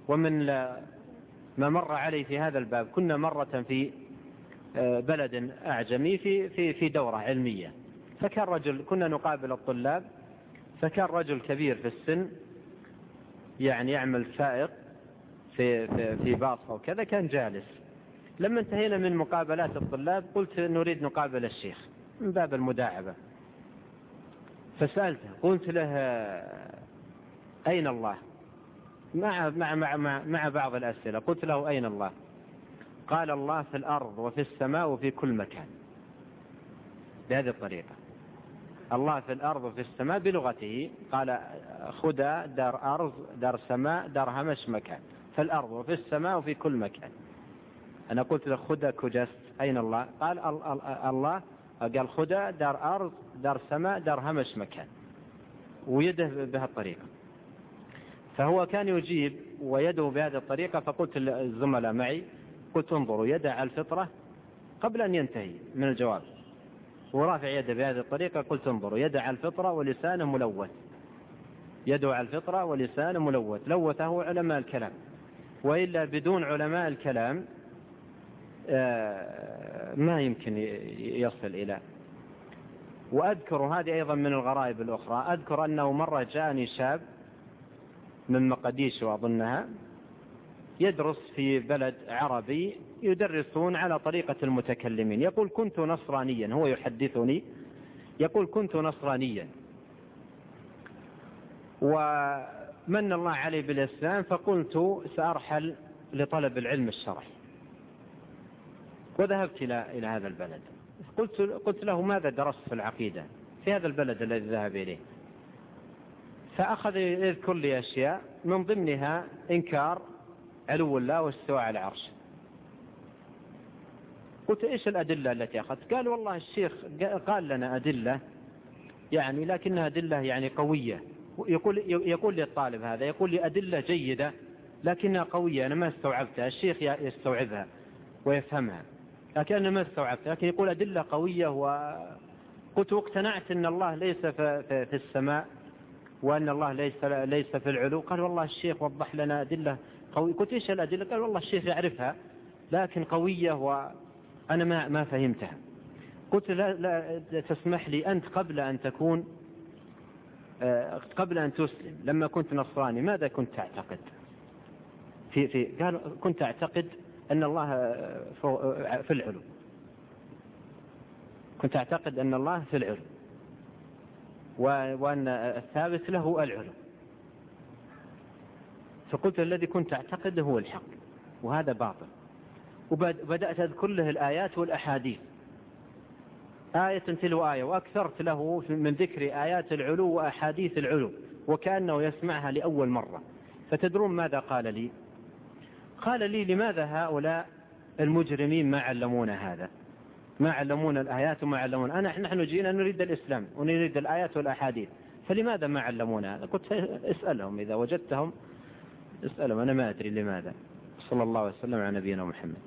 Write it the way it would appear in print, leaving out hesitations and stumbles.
ومن ما مر علي في هذا الباب، كنا مرة في بلد أعجمي في دورة علمية، فكان رجل، كنا نقابل الطلاب، فكان رجل كبير في السن يعني يعمل سائق في باص أو كذا، كان جالس. لما انتهينا من مقابلات الطلاب قلت نريد نقابل الشيخ من باب المداعبة، فسألته قلت له أين الله؟ مع بعض الأسئلة قلت له أين الله؟ قال الله في الأرض وفي السماء وفي كل مكان، بهذه الطريقة. الله في الأرض وفي السماء بلغته، قال خدا دار أرض دار سماء دار همش مكان، في الأرض وفي السماء وفي كل مكان. أنا قلت له خدا كجست أين الله؟ قال الله، قال خدا دار أرض دار سماء دار همش مكان، ويده بهالطريقة. فهو كان يجيب ويده بهذه الطريقة، فقلت للزملاء معي، قلت انظروا يده على الفطرة قبل أن ينتهي من الجواب، ورافع يده بهذه الطريقة، قلت انظروا يده على الفطرة ولسانه ملوث، يده على الفطرة ولسانه ملوث، لوثه علماء الكلام، وإلا بدون علماء الكلام ما يمكن يصل إلى. وأذكر هذه أيضا من الغرائب الأخرى، أذكر أنه مرة جاءني شاب من مقديشو أظنها، يدرس في بلد عربي يدرسون على طريقة المتكلمين، يقول كنت نصرانيا، هو يحدثني يقول كنت نصرانيا ومن الله علي بالإسلام، فقلت سأرحل لطلب العلم الشرعي، وذهبت إلى هذا البلد. قلت له ماذا درست في العقيدة في هذا البلد الذي ذهب إليه؟ فأخذ يذكر لي أشياء من ضمنها إنكار علو الله واستواء على العرش. قلت إيش الأدلة التي أخذت؟ قال والله الشيخ قال لنا أدلة يعني، لكنها أدلة يعني قوية. يقول لي الطالب هذا، يقول لي أدلة جيدة لكنها قوية، أنا ما استوعبتها، الشيخ يستوعبها ويفهمها لكن أنا ما استوعبتها، لكن يقول أدلة قوية. وقلت واقتنعت أن الله ليس في السماء وأن الله ليس في العلو. قال والله الشيخ وضح لنا أدلة قوية. قلت إيش الأدلة؟ قال والله الشيخ يعرفها لكن قوية وأنا ما فهمتها. قلت لا تسمح لي، أنت قبل أن تسلم لما كنت نصراني ماذا كنت تعتقد؟ قال كنت أعتقد أن الله في العلو، كنت أعتقد أن الله في العلو وأن الثابت له العلو. فقلت الذي كنت أعتقده هو الحق وهذا باطل. وبدأت أذكر له الآيات والأحاديث آية تلو آية، وأكثرت له من ذكر آيات العلو وأحاديث العلو وكأنه يسمعها لأول مرة. فتدرون ماذا قال لي؟ قال لي لماذا هؤلاء المجرمين ما علمونا هذا، ما علمونا الآيات وما علمونا، نحن جينا نريد الإسلام ونريد الآيات والأحاديث، فلماذا ما علمونا هذا؟ قلت اسألهم إذا وجدتهم اسألهم، أنا ما أدري لماذا. صلى الله عليه وسلم على نبينا محمد.